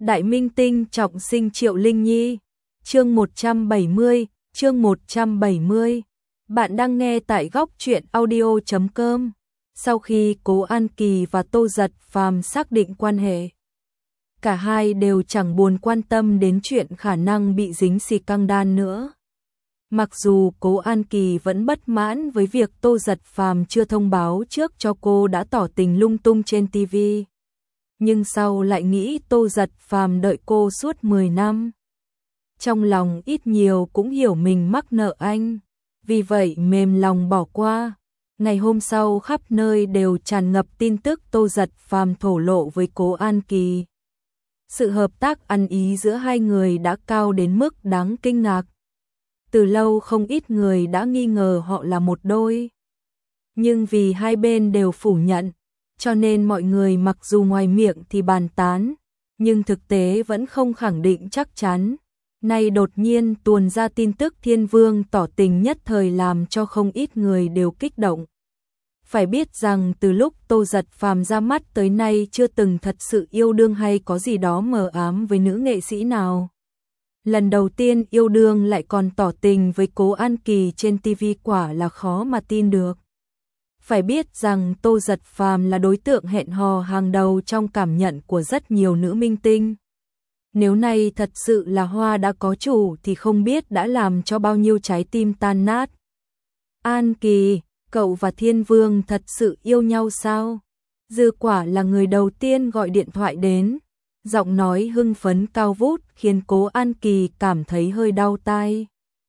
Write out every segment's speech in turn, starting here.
Đại minh tinh trọng sinh Triệu Linh Nhi. Chương 170, chương 170. Bạn đang nghe tại góc truyện audio.com. Sau khi Cố An Kỳ và Tô Giật Phàm xác định quan hệ, cả hai đều chẳng buồn quan tâm đến chuyện khả năng bị dính xì căng đan nữa. Mặc dù Cố An Kỳ vẫn bất mãn với việc Tô Giật Phàm chưa thông báo trước cho cô đã tỏ tình lung tung trên TV, nhưng sau lại nghĩ Tô Giật Phàm đợi cô suốt 10 năm. Trong lòng ít nhiều cũng hiểu mình mắc nợ anh, vì vậy mềm lòng bỏ qua. Ngày hôm sau khắp nơi đều tràn ngập tin tức Tô Giật Phàm thổ lộ với Cố An Kỳ. Sự hợp tác ăn ý giữa hai người đã cao đến mức đáng kinh ngạc. Từ lâu không ít người đã nghi ngờ họ là một đôi. Nhưng vì hai bên đều phủ nhận, cho nên mọi người mặc dù ngoài miệng thì bàn tán, nhưng thực tế vẫn không khẳng định chắc chắn. Nay đột nhiên tuôn ra tin tức Thiên Vương tỏ tình nhất thời làm cho không ít người đều kích động. Phải biết rằng từ lúc Tô Giật Phàm ra mắt tới nay chưa từng thật sự yêu đương hay có gì đó mờ ám với nữ nghệ sĩ nào. Lần đầu tiên yêu đương lại còn tỏ tình với Cố An Kỳ trên TV quả là khó mà tin được. Phải biết rằng Tô Giật Phàm là đối tượng hẹn hò hàng đầu trong cảm nhận của rất nhiều nữ minh tinh. Nếu nay thật sự là hoa đã có chủ thì không biết đã làm cho bao nhiêu trái tim tan nát. An Kỳ, cậu và Thiên Vương thật sự yêu nhau sao? Dư Quả là người đầu tiên gọi điện thoại đến. Giọng nói hưng phấn cao vút khiến Cố An Kỳ cảm thấy hơi đau tai.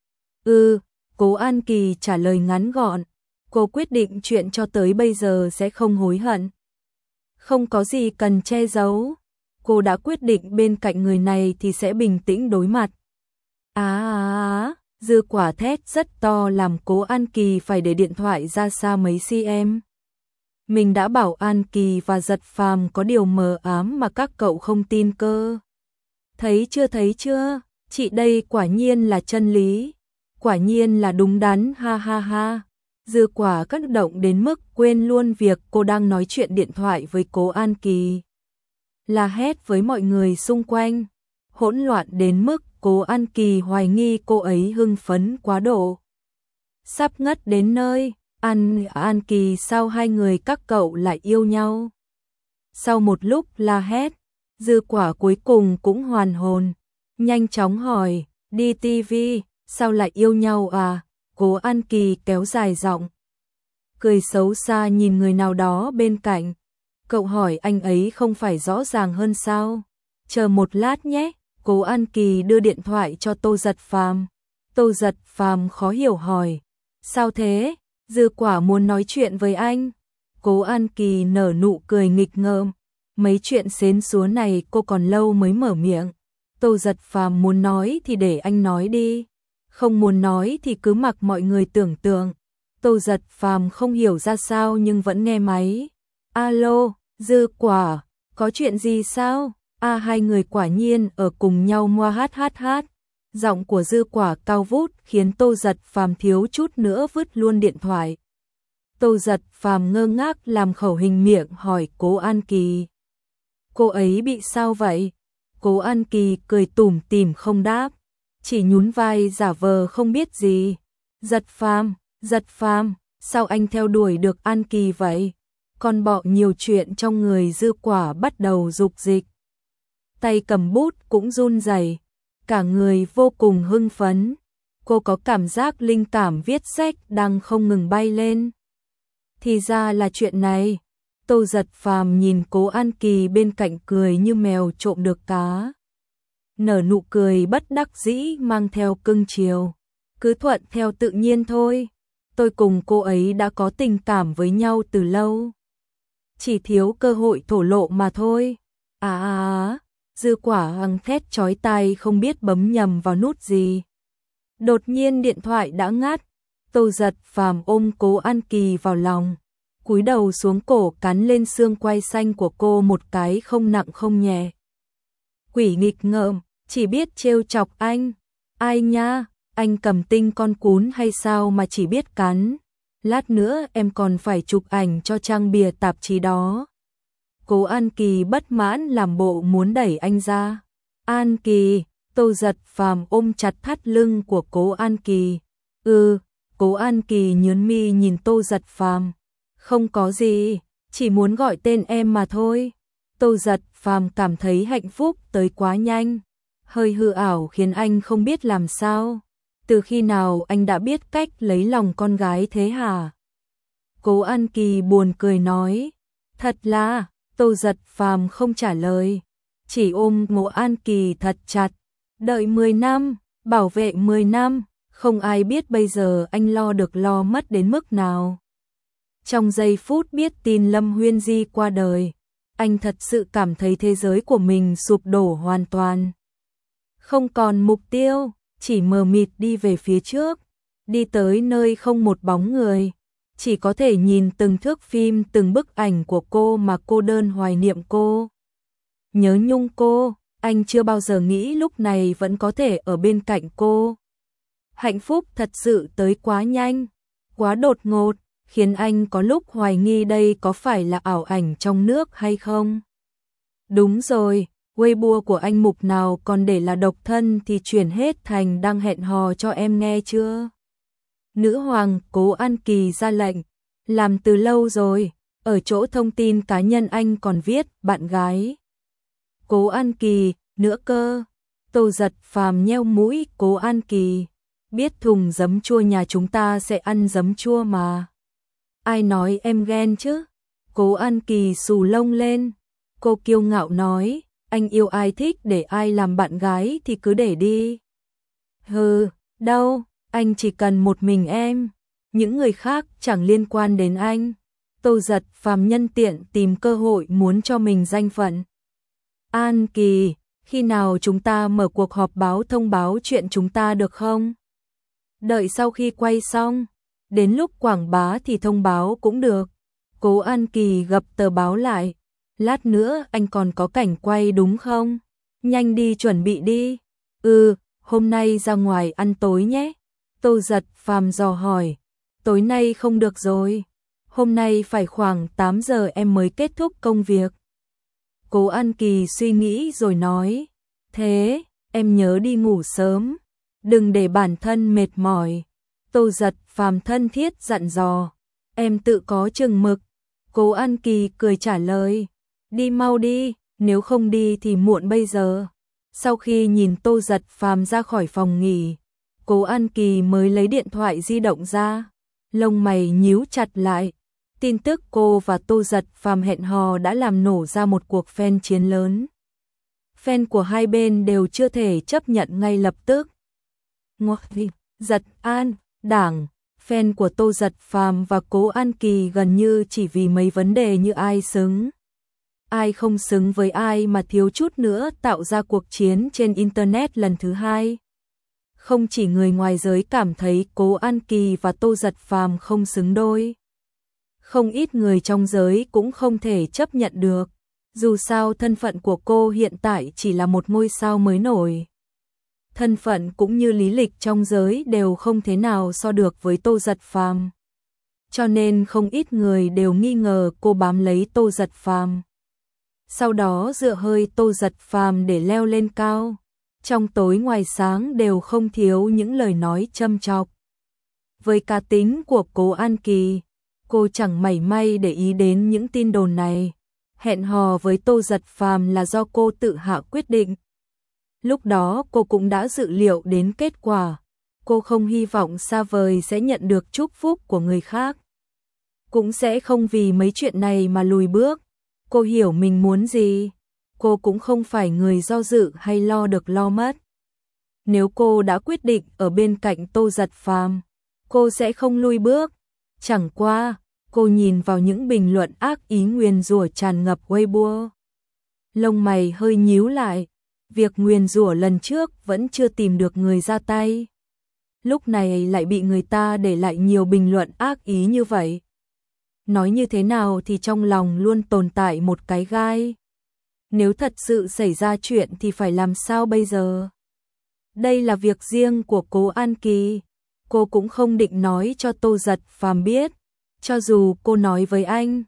Cố An Kỳ trả lời ngắn gọn. Cô quyết định chuyện cho tới bây giờ sẽ không hối hận. Không có gì cần che giấu. Cô đã quyết định bên cạnh người này thì sẽ bình tĩnh đối mặt. Dư Quả thét rất to làm Cố An Kỳ phải để điện thoại ra xa mấy cm. Mình đã bảo An Kỳ và Giật Phàm có điều mờ ám mà các cậu không tin cơ. Thấy chưa, chị đây quả nhiên là chân lý, quả nhiên là đúng đắn, ha ha ha. Dư Quả kích động đến mức quên luôn việc cô đang nói chuyện điện thoại với Cố An Kỳ. La hét với mọi người xung quanh, hỗn loạn đến mức Cố An Kỳ hoài nghi cô ấy hưng phấn quá độ. Sắp ngất đến nơi. An Kỳ, sao hai người các cậu lại yêu nhau? Sau một lúc la hét, Dư Quả cuối cùng cũng hoàn hồn, nhanh chóng hỏi, đi TV, sao lại yêu nhau à? Cố An Kỳ kéo dài giọng, cười xấu xa nhìn người nào đó bên cạnh. Cậu hỏi anh ấy không phải rõ ràng hơn sao? Chờ một lát nhé. Cố An Kỳ đưa điện thoại cho Tô Giật Phàm. Tô Giật Phàm khó hiểu hỏi, sao thế? Dư Quả muốn nói chuyện với anh. Cố An Kỳ nở nụ cười nghịch ngợm. Mấy chuyện xến xúa này cô còn lâu mới mở miệng. Tô Giật Phàm muốn nói thì để anh nói đi. Không muốn nói thì cứ mặc mọi người tưởng tượng. Tô Giật Phàm không hiểu ra sao nhưng vẫn nghe máy. Alo, Dư Quả, có chuyện gì sao? Hai người quả nhiên ở cùng nhau moa hát. Giọng của Dư Quả cao vút khiến Tô Giật Phàm thiếu chút nữa vứt luôn điện thoại. Tô Giật Phàm ngơ ngác làm khẩu hình miệng hỏi Cố An Kỳ. Cô ấy bị sao vậy? Cố An Kỳ cười tủm tỉm không đáp, chỉ nhún vai giả vờ không biết gì. Giật Phàm, sao anh theo đuổi được An Kỳ vậy? Con bọ nhiều chuyện trong người Dư Quả bắt đầu dục dịch. Tay cầm bút cũng run rẩy, cả người vô cùng hưng phấn. Cô có cảm giác linh cảm viết sách đang không ngừng bay lên. Thì ra là chuyện này. Tô Giật Phàm nhìn Cố An Kỳ bên cạnh cười như mèo trộm được cá. Nở nụ cười bất đắc dĩ mang theo cưng chiều. Cứ thuận theo tự nhiên thôi. Tôi cùng cô ấy đã có tình cảm với nhau từ lâu. Chỉ thiếu cơ hội thổ lộ mà thôi. Dư Quả hằng thét chói tai không biết bấm nhầm vào nút gì. Đột nhiên điện thoại đã ngắt. Tô Giật Phàm ôm Cố An Kỳ vào lòng, cúi đầu xuống cổ cắn lên xương quai xanh của cô một cái không nặng không nhẹ. Quỷ nghịch ngợm, chỉ biết trêu chọc anh. Ai nha, anh cầm tinh con cún hay sao mà chỉ biết cắn. Lát nữa em còn phải chụp ảnh cho trang bìa tạp chí đó. Cố An Kỳ bất mãn làm bộ muốn đẩy anh ra. An Kỳ, Tô Giật Phàm ôm chặt thắt lưng của Cố An Kỳ. Cố An Kỳ nhướng mi nhìn Tô Giật Phàm. Không có gì, chỉ muốn gọi tên em mà thôi. Tô Giật Phàm cảm thấy hạnh phúc tới quá nhanh, hơi hư ảo khiến anh không biết làm sao. Từ khi nào anh đã biết cách lấy lòng con gái thế hả? Cố An Kỳ buồn cười nói. Thật là, Tô Giật Phàm không trả lời, chỉ ôm Cố An Kỳ thật chặt. Đợi 10 năm, bảo vệ 10 năm, không ai biết bây giờ anh lo được lo mất đến mức nào. Trong giây phút biết tin Lâm Huyên Di qua đời, anh thật sự cảm thấy thế giới của mình sụp đổ hoàn toàn. Không còn mục tiêu, chỉ mờ mịt đi về phía trước, đi tới nơi không một bóng người. Chỉ có thể nhìn từng thước phim, từng bức ảnh của cô mà cô đơn hoài niệm cô. Nhớ nhung cô, anh chưa bao giờ nghĩ lúc này vẫn có thể ở bên cạnh cô. Hạnh phúc thật sự tới quá nhanh, quá đột ngột, khiến anh có lúc hoài nghi đây có phải là ảo ảnh trong nước hay không. Đúng rồi, Weibo của anh mục nào còn để là độc thân thì chuyển hết thành đang hẹn hò cho em nghe chưa? Nữ hoàng Cố An Kỳ ra lệnh, làm từ lâu rồi, ở chỗ thông tin cá nhân anh còn viết bạn gái. Cố An Kỳ, nữa cơ. Tô Giật Phàm nheo mũi. Cố An Kỳ, biết thùng giấm chua nhà chúng ta sẽ ăn giấm chua mà. Ai nói em ghen chứ? Cố An Kỳ xù lông lên. Cô kiêu ngạo nói, anh yêu ai thích để ai làm bạn gái thì cứ để đi. Hừ, đâu, anh chỉ cần một mình em, những người khác chẳng liên quan đến anh. Tô Giật Phàm nhân tiện tìm cơ hội muốn cho mình danh phận. An Kỳ, khi nào chúng ta mở cuộc họp báo thông báo chuyện chúng ta được không? Đợi sau khi quay xong, đến lúc quảng bá thì thông báo cũng được. Cố An Kỳ gập tờ báo lại. Lát nữa anh còn có cảnh quay đúng không? Nhanh đi chuẩn bị đi. Hôm nay ra ngoài ăn tối nhé. Tô Giật Phàm dò hỏi. Tối nay không được rồi. Hôm nay phải khoảng 8 giờ em mới kết thúc công việc. Cố An Kỳ suy nghĩ rồi nói. Thế, em nhớ đi ngủ sớm. Đừng để bản thân mệt mỏi. Tô Giật Phàm thân thiết dặn dò. Em tự có chừng mực. Cố An Kỳ cười trả lời. Đi mau đi, nếu không đi thì muộn bây giờ. Sau khi nhìn Tô Giật Phàm ra khỏi phòng nghỉ, Cố An Kỳ mới lấy điện thoại di động ra. Lông mày nhíu chặt lại. Tin tức cô và Tô Giật Phàm hẹn hò đã làm nổ ra một cuộc fan chiến lớn. Fan của hai bên đều chưa thể chấp nhận ngay lập tức. Giật An, Đảng, fan của Tô Giật Phàm và Cố An Kỳ gần như chỉ vì mấy vấn đề như ai xứng, ai không xứng với ai mà thiếu chút nữa tạo ra cuộc chiến trên Internet lần thứ hai. Không chỉ người ngoài giới cảm thấy Cố An Kỳ và Tô Giật Phàm không xứng đôi. Không ít người trong giới cũng không thể chấp nhận được. Dù sao thân phận của cô hiện tại chỉ là một ngôi sao mới nổi. Thân phận cũng như lý lịch trong giới đều không thế nào so được với Tô Giật Phàm. Cho nên không ít người đều nghi ngờ cô bám lấy Tô Giật Phàm. Sau đó dựa hơi Tô Giật Phàm để leo lên cao. Trong tối ngoài sáng đều không thiếu những lời nói châm chọc. Với cá tính của Cố An Kỳ, cô chẳng mảy may để ý đến những tin đồn này. Hẹn hò với Tô Giật Phàm là do cô tự hạ quyết định. Lúc đó cô cũng đã dự liệu đến kết quả. Cô không hy vọng xa vời sẽ nhận được chúc phúc của người khác. Cũng sẽ không vì mấy chuyện này mà lùi bước. Cô hiểu mình muốn gì. Cô cũng không phải người do dự hay lo được lo mất. Nếu cô đã quyết định ở bên cạnh Tô Giật Phàm, cô sẽ không lùi bước. Chẳng qua, cô nhìn vào những bình luận ác ý nguyền rủa tràn ngập Weibo. Lông mày hơi nhíu lại. Việc nguyền rủa lần trước vẫn chưa tìm được người ra tay. Lúc này lại bị người ta để lại nhiều bình luận ác ý như vậy. Nói như thế nào thì trong lòng luôn tồn tại một cái gai. Nếu thật sự xảy ra chuyện thì phải làm sao bây giờ? Đây là việc riêng của Cố An Kỳ. Cô cũng không định nói cho Tô Giật Phàm biết. Cho dù cô nói với anh,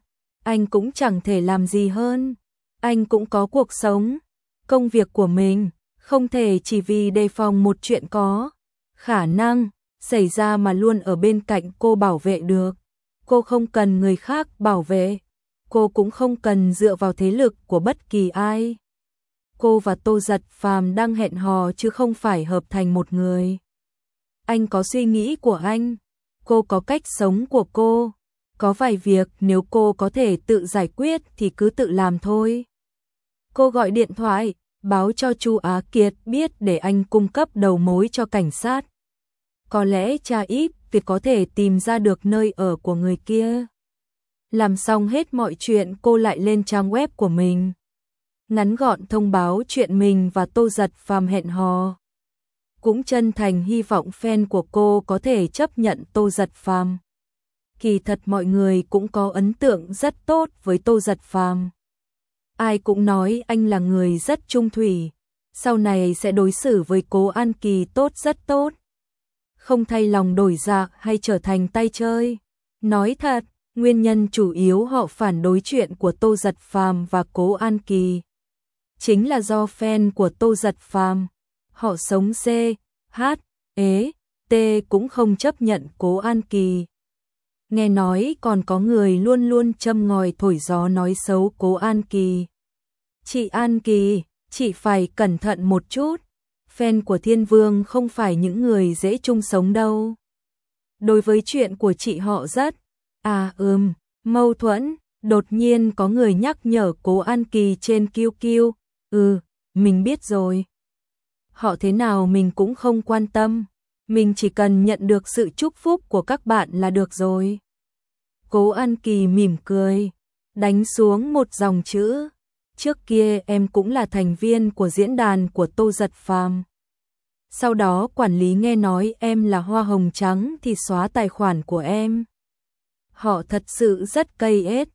anh cũng chẳng thể làm gì hơn. Anh cũng có cuộc sống, công việc của mình, không thể chỉ vì đề phòng một chuyện có khả năng xảy ra mà luôn ở bên cạnh cô bảo vệ được. Cô không cần người khác bảo vệ, cô cũng không cần dựa vào thế lực của bất kỳ ai. Cô và Tô Giật Phàm đang hẹn hò chứ không phải hợp thành một người. Anh có suy nghĩ của anh, cô có cách sống của cô. Có vài việc nếu cô có thể tự giải quyết thì cứ tự làm thôi. Cô gọi điện thoại, báo cho Chu Á Kiệt biết để anh cung cấp đầu mối cho cảnh sát. Có lẽ cha ít việc có thể tìm ra được nơi ở của người kia. Làm xong hết mọi chuyện cô lại lên trang web của mình. Ngắn gọn thông báo chuyện mình và Tô Giật Phàm hẹn hò. Cũng chân thành hy vọng fan của cô có thể chấp nhận Tô Giật Phàm. Kỳ thật mọi người cũng có ấn tượng rất tốt với Tô Giật Phàm. Ai cũng nói anh là người rất trung thủy, sau này sẽ đối xử với Cố An Kỳ tốt rất tốt. Không thay lòng đổi dạ hay trở thành tay chơi. Nói thật, nguyên nhân chủ yếu họ phản đối chuyện của Tô Giật Phàm và Cố An Kỳ chính là do fan của Tô Giật Phàm, họ sống C, H, ế, T cũng không chấp nhận Cố An Kỳ. Nghe nói còn có người luôn luôn châm ngòi thổi gió nói xấu Cố An Kỳ. Chị An Kỳ, chị phải cẩn thận một chút. Fan của Thiên Vương không phải những người dễ chung sống đâu. Đối với chuyện của chị họ rất mâu thuẫn. Đột nhiên có người nhắc nhở Cố An Kỳ trên QQ. Mình biết rồi. Họ thế nào mình cũng không quan tâm. Mình chỉ cần nhận được sự chúc phúc của các bạn là được rồi. Cố An Kỳ mỉm cười, đánh xuống một dòng chữ. Trước kia em cũng là thành viên của diễn đàn của Tô Giật Phàm. Sau đó quản lý nghe nói em là hoa hồng trắng thì xóa tài khoản của em. Họ thật sự rất cay ết.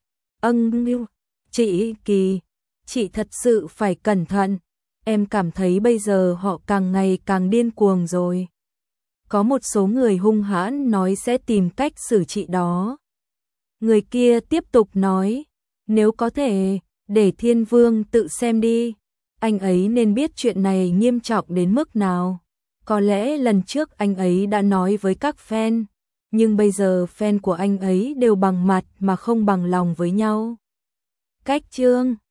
Chị Kỳ, chị thật sự phải cẩn thận. Em cảm thấy bây giờ họ càng ngày càng điên cuồng rồi. Có một số người hung hãn nói sẽ tìm cách xử chị đó. Người kia tiếp tục nói, nếu có thể, để Thiên Vương tự xem đi. Anh ấy nên biết chuyện này nghiêm trọng đến mức nào. Có lẽ lần trước anh ấy đã nói với các fan, nhưng bây giờ fan của anh ấy đều bằng mặt mà không bằng lòng với nhau. Cách chương